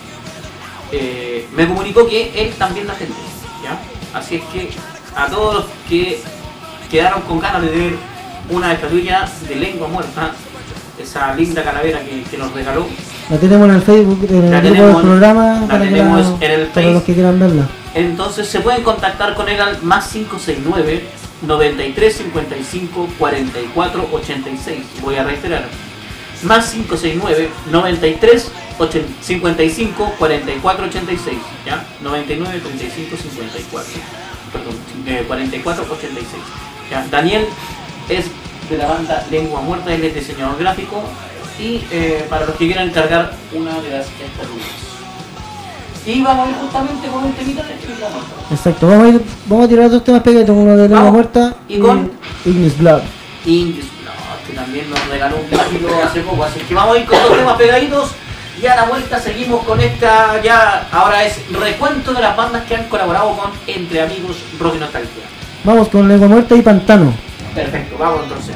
me comunicó que él también la tendría, ¿ya? Así es que a todos los que quedaron con ganas de ver una estatuilla de Lengua Muerta, esa linda calavera que nos regaló,
La tenemos en el Facebook, en
La
el grupo
tenemos
del
en-
programa,
la
para, que
tenemos en el
para los
Face.
que quieran verla.
entonces se pueden contactar con él al más 569 93 55 44 86. Voy a reiterar, más 569 93 55 44 86, ¿ya? 99 35 54, perdón, 44 86. ¿Ya? Daniel es de la banda Lengua Muerta, él es diseñador gráfico y para los que quieran cargar una de las estatuillas. Y vamos a ir justamente con un temita
Exacto, vamos a tirar dos temas pegaditos, uno de Lengua
Vamos.
Muerta
¿Y con?
Ignis Blood.
English Blood, que también nos regaló un clásico hace poco, así que vamos a ir con dos temas pegaditos y a la vuelta seguimos con esta, ya ahora es recuento de las bandas que han colaborado con Entre Amigos Rock y Nostalgia.
Vamos con Lengua Muerta y Pantano.
Perfecto, vamos entonces.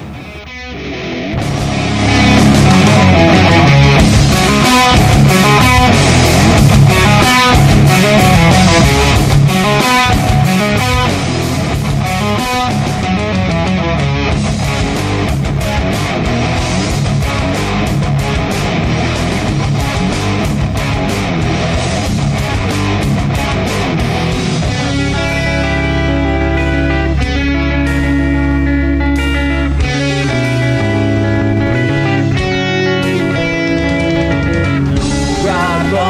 Lugar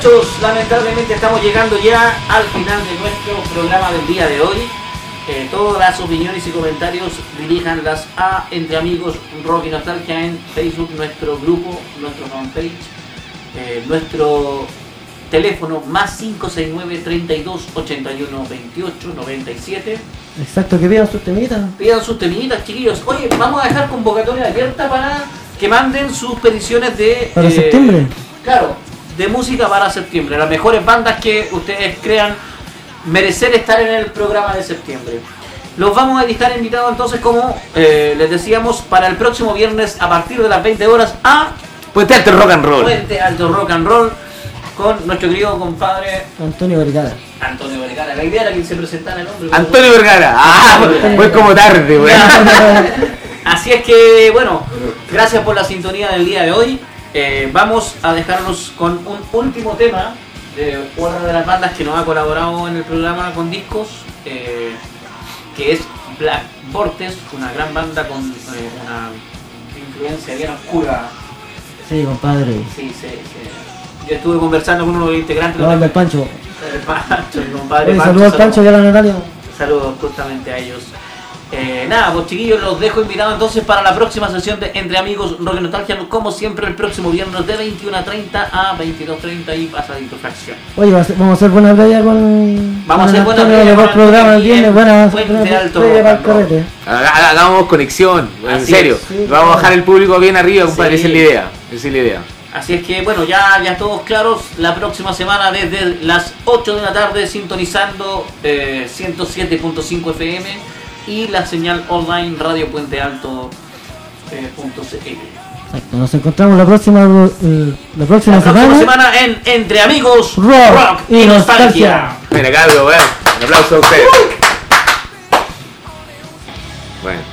muchachos, lamentablemente estamos llegando ya al final de nuestro programa del día de hoy. Todas las opiniones y comentarios diríjanlas a Entre Amigos Rock y Nostalgia en Facebook, nuestro grupo, nuestro fanpage, nuestro teléfono más 569 32 81 28 97.
Exacto, que pidan sus temitas.
Pidan sus temitas, chiquillos. Oye, vamos a dejar convocatoria abierta para que manden sus peticiones de...
Para septiembre.
Claro, de música para septiembre. Las mejores bandas que ustedes crean merecer estar en el programa de septiembre. Los vamos a estar invitados entonces, como les decíamos, para el próximo viernes a partir de las 20 horas a
Puente Alto Rock and Roll.
Puente Alto Rock and Roll con nuestro querido compadre
Antonio Vergara.
Antonio Vergara. La idea era que se presentara el nombre.
Antonio Vergara. Fue como tarde, weón.
Así es que, bueno, gracias por la sintonía del día de hoy. Vamos a dejarlos con un último tema de una de las bandas que nos ha colaborado en el programa con discos, que es Black Vortex, una gran banda con una influencia bien oscura.
Sí, compadre.
Sí. Yo estuve conversando con uno de los integrantes.
La banda del Pancho.
El Pancho, mi compadre.
Oye, saludos al Pancho y a la Natalia.
Saludos justamente a ellos. Nada, pues chiquillos, los dejo invitados entonces para la próxima sesión de Entre Amigos Rock y Nostalgia, como siempre el próximo viernes de 21:30 a 22:30 y pasadito fracción.
Oye, vamos a hacer buena playa con...
Vamos a hacer buena
Antonio,
playa
con el
con
programa el
Antonio
viernes,
y
buena
Puente Alto
playa
Rock
para el
and Roll.
carrete.
Hagamos conexión, en
Así
serio.
es.
Sí,
Vamos a bajar el público bien arriba, compadre.
Sí.
Esa es la idea. Esa es la idea.
Así es que bueno, ya todos claros, la próxima semana desde las 8 de la tarde sintonizando 107.5 FM y la señal online Radio Puente Alto .cl.
Exacto, nos encontramos la próxima
La próxima
semana.
semana en Entre Amigos
Rock y Nostalgia.
Mira, cabro, weón. Un aplauso a ustedes. Bueno.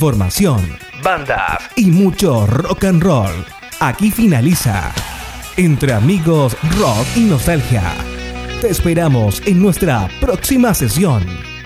información, bandas y mucho rock and roll. Aquí finaliza Entre Amigos, Rock y Nostalgia. Te esperamos en nuestra próxima sesión.